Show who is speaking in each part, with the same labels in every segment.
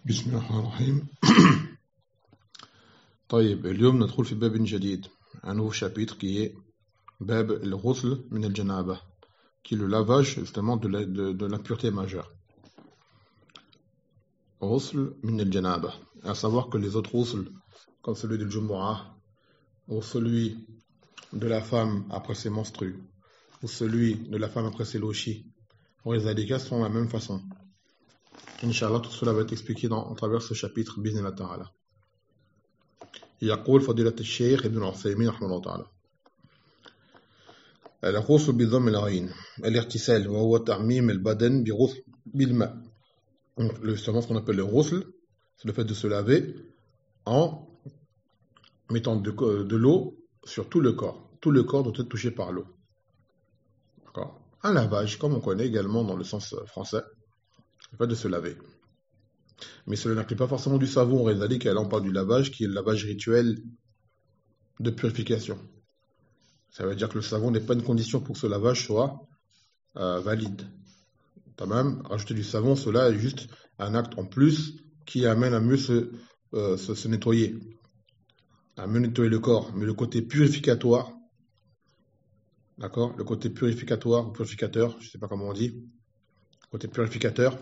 Speaker 1: بسم الله الرحمن الرحيم. طيب اليوم ندخل في باب جديد, un nouveau chapitre qui est باب الغسل من الجنابة, qui est le lavage justement de l'impureté majeure. غسل من الجنابة, à savoir que les autres ghusl, comme celui du Jumu'ah, ou celui de la femme après ses menstrues, ou celui de la femme après ses lochis, ou les adhikas sont de la même façon. Inch'Allah, tout cela va être expliqué à travers ce chapitre, Bi'idhnillah ta'ala. يقول فضيلة الشيخ ابن عثيمين رحمه الله تعالى: الغسل بضم العين الاغتسال وهو تعميم البدن بغسل بالماء. Justement, ce qu'on appelle le ghusl, c'est le fait de se laver en mettant de l'eau sur tout le corps. Tout le corps doit être touché par l'eau. D'accord. Un lavage, comme on connaît également dans le sens français, le fait de se laver. Mais cela n'inclut pas forcément du savon. On réalise qu'elle en parle du lavage, qui est le lavage rituel de purification. Ça veut dire que le savon n'est pas une condition pour que ce lavage soit valide. T'as même rajouter du savon, cela est juste un acte en plus qui amène à mieux se nettoyer, à mieux nettoyer le corps. Mais le côté purificatoire, d'accord, le côté purificatoire ou purificateur, je ne sais pas comment on dit, le côté purificateur,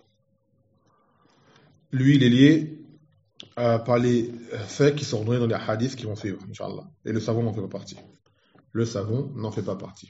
Speaker 1: lui, il est lié par les faits qui sont donnés dans les hadiths qui vont suivre, Inch'Allah. Et le savon n'en fait pas partie. Le savon n'en fait pas partie.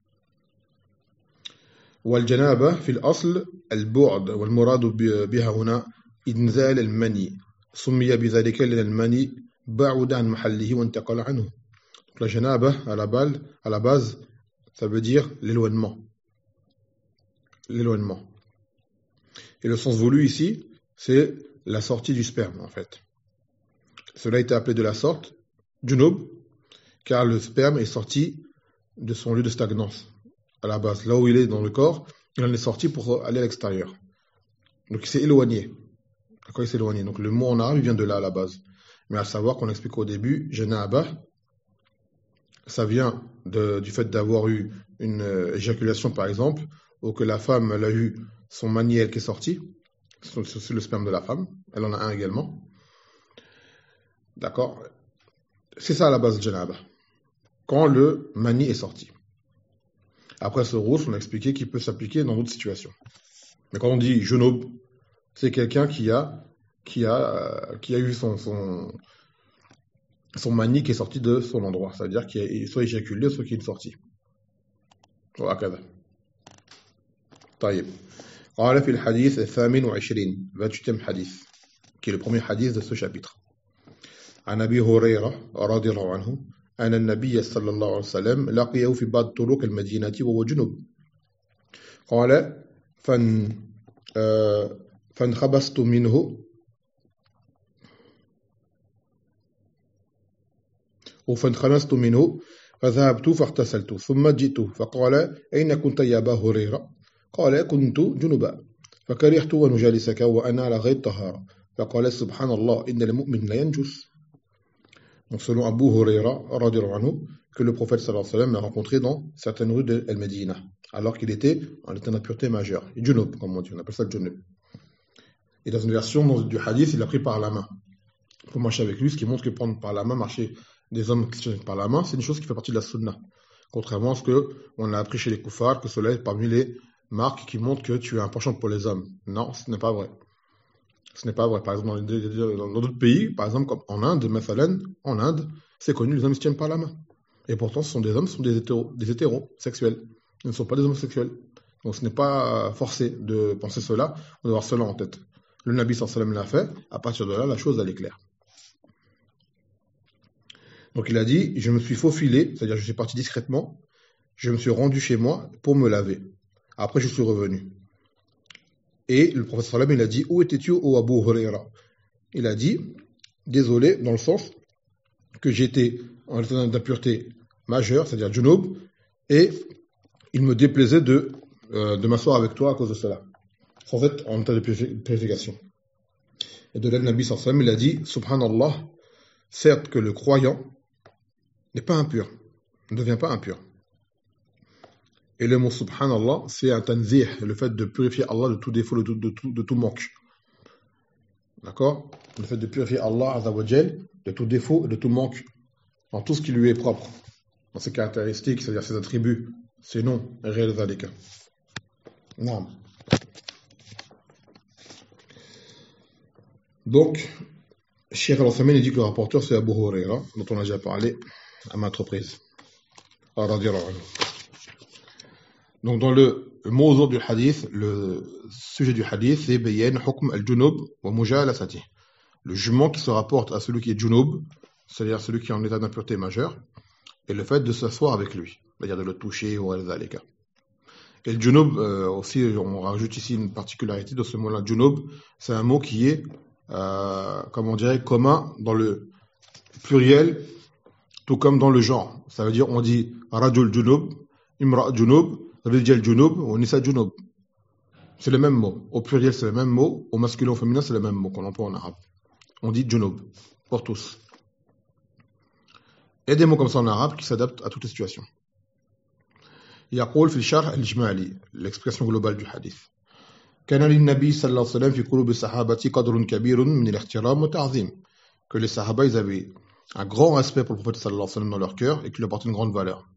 Speaker 1: والجنابة في الأصل البعد والمراد بها هنا إنزال المني سمي بذلك لأن المني بعد عن محله وانتقل عنه. Donc la janaba à la base ça veut dire l'éloignement. L'éloignement. Et le sens voulu ici c'est la sortie du sperme en fait. Cela a été appelé de la sorte junub car le sperme est sorti de son lieu de stagnance. À la base, là où il est dans le corps, il en est sorti pour aller à l'extérieur. Donc il s'est éloigné. D'accord, il s'est éloigné. Donc le mot en arabe, il vient de là à la base. Mais à savoir qu'on explique au début, janaba, ça vient du fait d'avoir eu une éjaculation par exemple, ou que la femme elle a eu son maniel qui est sorti, c'est le sperme de la femme, elle en a un également. D'accord. C'est ça à la base de janaba. Quand le mani est sorti. Après ce ghusl, on a expliqué qu'il peut s'appliquer dans d'autres situations. Mais quand on dit junub, c'est quelqu'un qui a eu son mani qui est sorti de son endroit. C'est-à-dire qu'il est soit éjaculé, soit qu'il est sorti. وهكذا. طيب. قال في الحديث 28 حديث, qui est le premier hadith de ce chapitre. عن أبي هريرة رضي الله عنه أن النبي صلى الله عليه وسلم لقيه في بعض طرق المدينة وهو جنب قال فانخبست منه فانخنست منه فذهبت فاغتسلت ثم جئت فقال أين كنت يا أبا هريرة قال كنت جنبا فكرهت أن أجالسك وأنا على غير طهارة فقال سبحان الله إن المؤمن لا ينجس. Donc selon Abu Huraira, que le prophète sallallahu alayhi wa sallam l'a rencontré dans certaines rues de El-Medina, alors qu'il était en état d'impureté majeure. Junub, comme on dit, on appelle ça le junub. Et dans une version du hadith, il l'a pris par la main pour marcher avec lui, ce qui montre que prendre par la main, marcher des hommes qui tiennent par la main, c'est une chose qui fait partie de la sunna. Contrairement à ce qu'on a appris chez les koufars, que cela est parmi les marques qui montrent que tu as un penchant pour les hommes. Non, ce n'est pas vrai. Ce n'est pas vrai. Par exemple, dans d'autres pays, par exemple, comme en Inde, en Inde, c'est connu, les hommes se tiennent par la main. Et pourtant, ce sont des hommes, ce sont des hétérosexuels. Ils ne sont pas des homosexuels. Donc ce n'est pas forcé de penser cela, on doit avoir cela en tête. Le Nabi sallallahu alayhi wa sallam l'a fait, à partir de là, la chose elle est claire. Donc il a dit, je me suis faufilé, c'est-à-dire je suis parti discrètement, je me suis rendu chez moi pour me laver. Après, je suis revenu. Et le prophète sallam il a dit, où étais-tu, ô Abu Huraira? Il a dit, désolé, dans le sens que j'étais en état d'impureté majeure, c'est-à-dire junub, et il me déplaisait de m'asseoir avec toi à cause de cela. En fait, en état de purification. Et de là, le Nabi sallallahu alayhi wa sallam, il a dit, subhanallah, certes que le croyant n'est pas impur, ne devient pas impur. Et le mot subhanallah, c'est un tanzih, le fait de purifier Allah de tout défaut, de tout manque. D'accord? Le fait de purifier Allah Azzawajal de tout défaut et de tout manque, dans tout ce qui lui est propre, dans ses caractéristiques, c'est-à-dire ses attributs, ses noms, et réel dhalika. Non. Donc, Cheikh Al-Uthaymeen dit que le rapporteur c'est Abu Huraira, dont on a déjà parlé à maintes reprises. Donc dans le mawdu' du hadith, le sujet du hadith, c'est Bayan Hukm al-Junub wa Mujalasati. Le jugement qui se rapporte à celui qui est Junub, c'est-à-dire celui qui est en état d'impureté majeure, et le fait de s'asseoir avec lui, c'est-à-dire de le toucher ou al-dhalika. Et le Junub, aussi, on rajoute ici une particularité de ce mot-là. Junub, c'est un mot qui est, comme on dirait, commun dans le pluriel, tout comme dans le genre. Ça veut dire, on dit Rajul Junub, Imra Junub, Rijal Junub, ou Nisa Junub. C'est le même mot. Au pluriel, c'est le même mot. Au masculin, au féminin, c'est le même mot qu'on emploie en arabe. On dit Junub, pour tous. Il y a des mots comme ça en arabe qui s'adaptent à toutes les situations. يقول في الشرح الإجمالي l'expression globale du hadith كان للنبي صلى الله عليه وسلم في قلوب الصحابة قدر كبير من الاحترام والتعظيم que les sahaba ils avaient un grand respect pour le prophète صلى الله عليه وسلم dans leur cœur et qui lui apportait une grande valeur.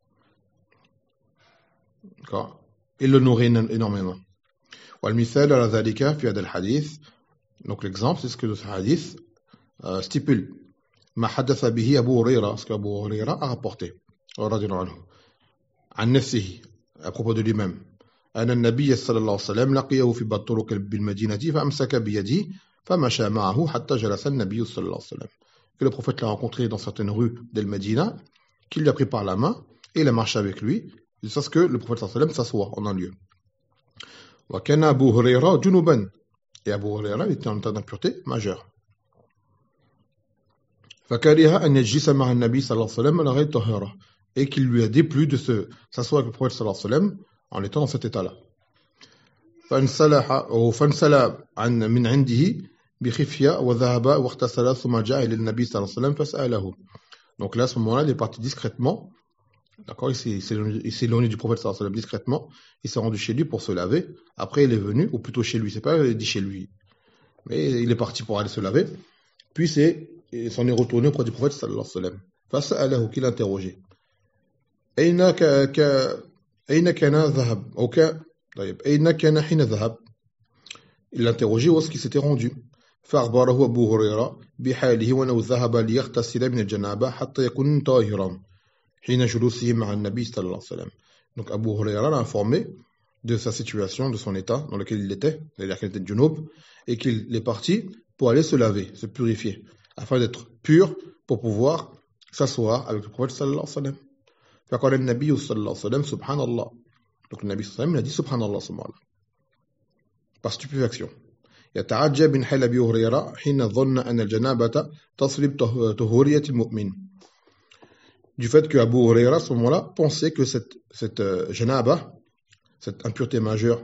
Speaker 1: D'accord. Ils le nourrissent énormément. والمثال على ذلك في هذا الحديث, donc l'exemple c'est ce que ce hadith stipule ما حدث به أبو هريرة, ce qu'Abu Huraira a rapporté رضي الله عنه عن نفسه à propos de lui-même أن النبي صلى الله عليه وسلم لقيه في بعض الطرق بالمدينة فأمسك بيده فمشى معه حتى جلس النبي صلى الله عليه وسلم que le prophète l'a rencontré dans certaines rues d'El Medina, qu'il lui a pris par la main et il a marché avec lui jusqu'à ce que le prophète صلى الله عليه وسلم s'assoie en un lieu. وكان أبو هريرة جنوبا, et Abu Huraira était en état d'impureté majeure. فكره أن يجلس مع النبي صلى الله عليه وسلم على غير طهارة, et qu'il lui a déplu de s'asseoir avec le prophète sallallahu alayhi wa sallam en étant dans cet état-là. فانسلى من عنده بخفية وذهب واغتسل ثم جاء إلى النبي صلى الله عليه وسلم فسأله. Donc là, à ce moment-là, il est parti discrètement. D'accord, il s'est éloigné du prophète sallallahu alayhi wa sallam discrètement. Il s'est rendu chez lui pour se laver. Après, il est venu, ou plutôt chez lui. C'est pas dit chez lui, mais il est parti pour aller se laver. Puis il s'en est retourné auprès du prophète sallallahu alayhi wa sallam. فسأله, qu'il interrogeait. أين كان ذهب أو طيب أين كان حين ذهب. Il l'interrogeait où est-ce qu'il s'était rendu. فأخبره أبو هريرة بحاله وأنه ذهب ليغتسل من الجنابة حتى يكون طاهرا حين جلوسه مع النبي صلى الله عليه وسلم. Donc Abu Huraira l'a informé de sa situation, de son état dans lequel il était, c'est-à-dire qu'il était de Junub, et qu'il est parti pour aller se laver, se purifier, afin d'être pur pour pouvoir s'asseoir avec le prophète sallallahu alayhi wa sallam. فقال النبي صلى الله عليه وسلم سبحان الله. Donc le Nabi صلى الله عليه وسلم il a dit subhanallah ce mot-là par stupéfaction. يتعجب من حال أبي هريرة حين ظن أن الجنابة تصلب طهورية المؤمن. Du fait que Abu Huraira à ce moment-là pensait que cette janaba, cette impureté majeure,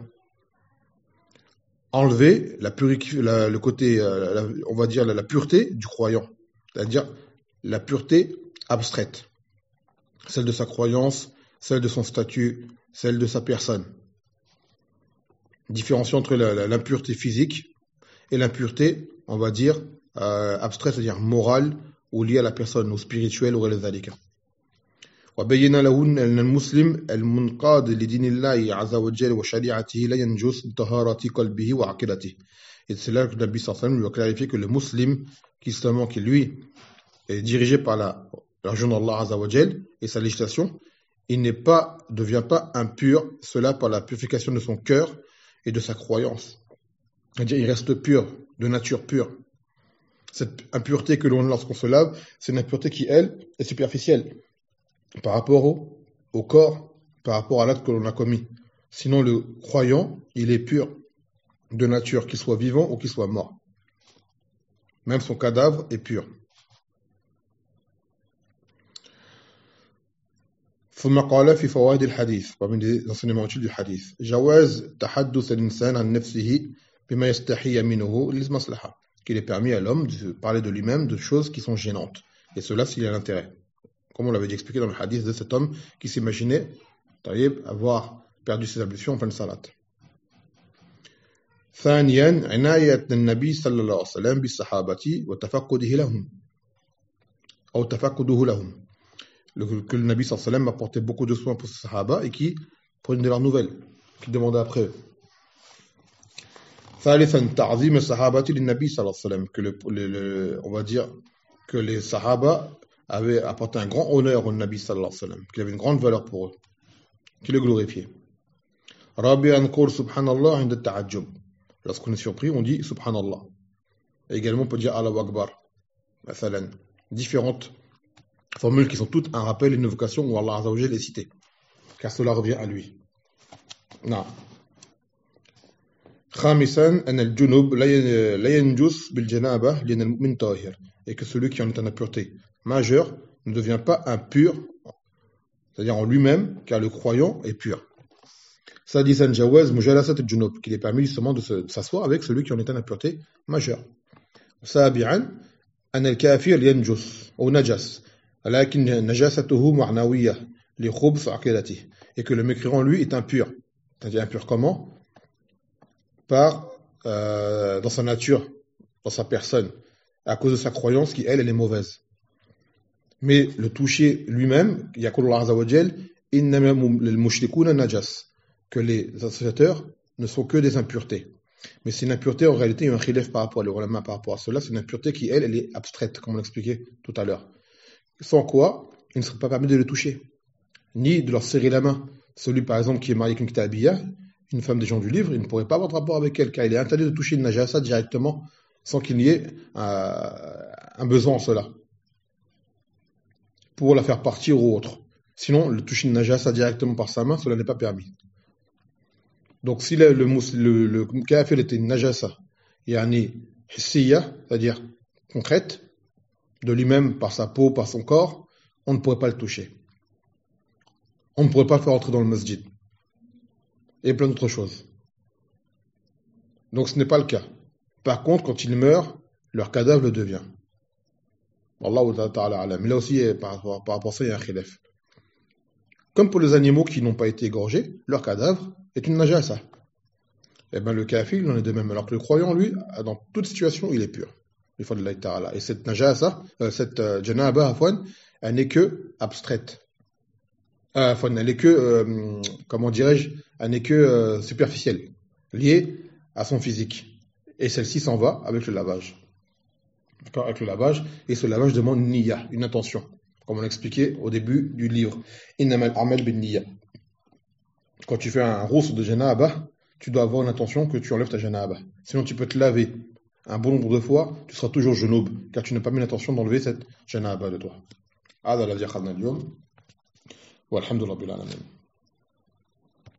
Speaker 1: enlevait le côté, on va dire la pureté du croyant, c'est-à-dire la pureté abstraite. Celle de sa croyance, celle de son statut, celle de sa personne. Différencier entre l'impureté physique et l'impureté, on va dire, abstraite, c'est-à-dire morale, ou liée à la personne, ou spirituelle, ou ذلك. وبين له أن المسلم المنقاد لدين الله عز وجل وشريعته لا ينجس طهارة قلبه وعقيدته. Et c'est là que le Nabi sallallahu alayhi wa sallam lui a clarifié que le musulman, qui lui est dirigé par la religion d'Allah Azza wa Jal et sa législation, il ne devient pas impur, cela par la purification de son cœur et de sa croyance. C'est-à-dire, il reste pur, de nature pure. Cette impureté que l'on a lorsqu'on se lave, c'est une impureté qui, elle, est superficielle par rapport au corps, par rapport à l'acte que l'on a commis. Sinon, le croyant, il est pur de nature, qu'il soit vivant ou qu'il soit mort. Même son cadavre est pur. ثم قال في فوائد الحديث, parmi les enseignements utiles du hadith, جواز تحدث الإنسان عن نفسه بما يستحي منه للمصلحة, qu'il est permis à l'homme de parler de lui-même de choses qui sont gênantes, et cela s'il y a l'intérêt. Comme on l'avait dit expliqué dans le hadith de cet homme qui s'imaginait avoir perdu ses ablutions en pleine salat. ثانيا عناية النبي صلى الله عليه وسلم بالصحابة وتفقده لهم أو تفقده لهم. Que le Nabi sallallahu alayhi wa sallam apportait beaucoup de soins pour ses sahaba et qui prenaient de leurs nouvelles, qui demandaient après eux. ثالثا تعظيم الصحابة للنبي صلى الله عليه وسلم, que on va dire que les sahaba avaient apporté un grand honneur au Nabi sallallahu alayhi wa sallam, qu'il avait une grande valeur pour eux, qui le glorifiait. رابعا قول سبحان الله عند التعجب. Lorsqu'on est surpris, on dit subhanallah. Et également, on peut dire Allahu Akbar. مثلا, différentes formules qui sont toutes un rappel, une invocation où Allah Azza wa Jalla est cité, car cela revient à lui. Non. خامسا أن الجنوب لا ينجس بالجنابة لأن المؤمن طاهر, et que celui qui en est en impureté majeure ne devient pas impur, c'est-à-dire en lui-même, car le croyant est pur. سادسا جواز مجالسة الجنوب, qu'il est permis justement de s'asseoir avec celui qui en est en impureté majeure. سابعا أن الكافر ينجس أو نجس لكن نجاسته معنوية لخبث عقيدته, et que le mécréant lui est impur, c'est-à-dire impur comment? Dans sa nature, dans sa personne, à cause de sa croyance qui, elle est mauvaise. Mais le toucher lui-même, yaqul Allah Azza wa Jal, innama al-mushrikuna najas, que les associateurs ne sont que des impuretés. Mais c'est une impureté, en réalité, il y a un khilaf par rapport à l'ulama par rapport à cela, c'est une impureté qui, elle est abstraite, comme on l'expliquait tout à l'heure. Sans quoi, il ne serait pas permis de le toucher, ni de leur serrer la main. Celui, par exemple, qui est marié avec une kitabiyya, une femme des gens du livre, il ne pourrait pas avoir de rapport avec elle, car il est interdit de toucher une najasa directement sans qu'il n'y ait un besoin en cela, pour la faire partir ou autre. Sinon, le toucher une najasa directement par sa main, cela n'est pas permis. Donc, si le kafir était une najasa, yani hissiya, c'est-à-dire concrète, de lui-même, par sa peau, par son corps, on ne pourrait pas le toucher. On ne pourrait pas le faire entrer dans le masjid. Et plein d'autres choses. Donc ce n'est pas le cas. Par contre, quand ils meurent, leur cadavre le devient. Wallahu ta'ala alam. Mais là aussi, par rapport à ça, il y a un khilaf. Comme pour les animaux qui n'ont pas été égorgés, leur cadavre est une najasa. Et bien le kafir, il en est de même. Alors que le croyant, lui, dans toute situation, il est pur. Il faut de Allah ta'ala. Et cette najasa, cette janaba, afwan, elle n'est que abstraite. Elle n'est que, comment dirais-je, elle n'est que superficielle, liée à son physique. Et celle-ci s'en va avec le lavage. D'accord, avec le lavage, et ce lavage demande niyya, une intention, comme on l'expliquait au début du livre. Innamal a'mal bin niyya. Quand tu fais un rousse de janaba, tu dois avoir une intention que tu enlèves ta janaba. Sinon, tu peux te laver un bon nombre de fois, tu seras toujours junub, car tu n'as pas mis l'intention d'enlever cette janaba de toi. هذا الذي أخذنا اليوم والحمد لله رب العالمين.